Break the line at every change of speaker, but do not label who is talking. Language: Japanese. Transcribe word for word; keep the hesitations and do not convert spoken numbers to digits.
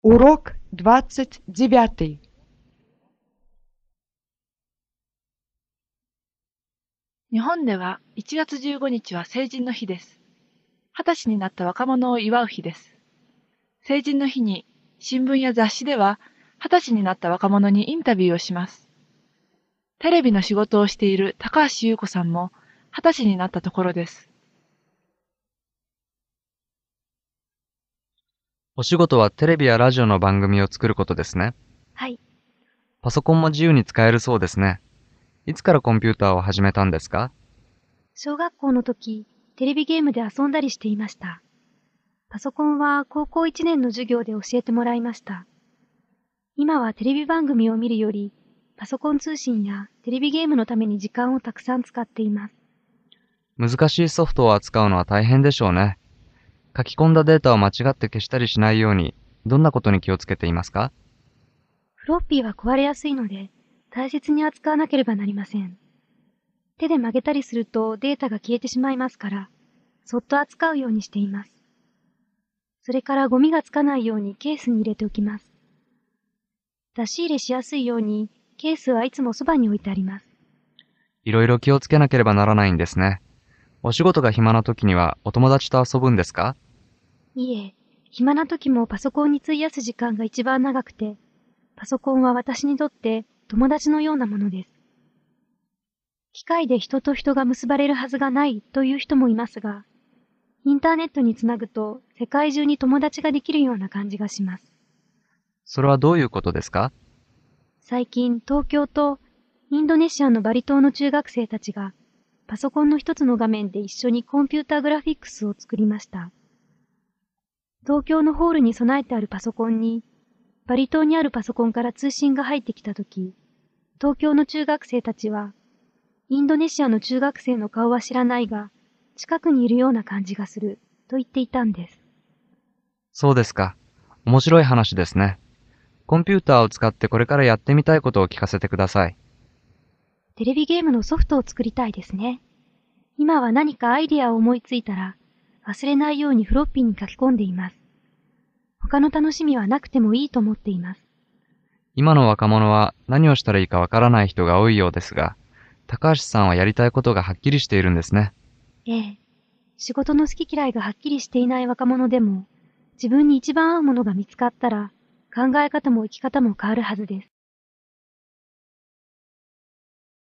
Урок двадцать девятый.
日本ではいちがつじゅうごにちは成人の日です。はたちになった若者を祝う日です。成人の日に新聞や雑誌でははたちになった若者にインタビューをします。テレビの仕事をしている高橋優子さんもはたちになったところです。
お仕事はテレビやラジオの番組を作ることですね。
はい。
パソコンも自由に使えるそうですね。いつからコンピューターを始めたんですか？
小学校の時、テレビゲームで遊んだりしていました。パソコンは高校いちねんの授業で教えてもらいました。今はテレビ番組を見るより、パソコン通信やテレビゲームのために時間をたくさん使っています。
難しいソフトを扱うのは大変でしょうね。書き込んだデータを間違って消したりしないように、どんなことに気をつけていますか？
フロッピーは壊れやすいので、大切に扱わなければなりません。手で曲げたりするとデータが消えてしまいますから、そっと扱うようにしています。それからゴミがつかないようにケースに入れておきます。出し入れしやすいようにケースはいつもそばに置いてあります。
いろいろ気をつけなければならないんですね。お仕事が暇な時にはお友達と遊ぶんですか？
いえ、暇な時もパソコンに費やす時間が一番長くて、パソコンは私にとって友達のようなものです。機械で人と人が結ばれるはずがないという人もいますが、インターネットにつなぐと世界中に友達ができるような感じがします。
それはどういうことですか？
最近、東京とインドネシアのバリ島の中学生たちがパソコンの一つの画面で一緒にコンピューターグラフィックスを作りました。東京のホールに備えてあるパソコンに、バリ島にあるパソコンから通信が入ってきたとき、東京の中学生たちは、インドネシアの中学生の顔は知らないが、近くにいるような感じがする、と言っていたんです。
そうですか。面白い話ですね。コンピューターを使ってこれからやってみたいことを聞かせてください。
テレビゲームのソフトを作りたいですね。今は何かアイディアを思いついたら、忘れないようにフロッピーに書き込んでいます。他の楽しみはなくてもいいと思っています。
今の若者は何をしたらいいかわからない人が多いようですが、高橋さんはやりたいことがはっきりしているんですね。
ええ。仕事の好き嫌いがはっきりしていない若者でも、自分に一番合うものが見つかったら、考え方も生き方も変わるはずです。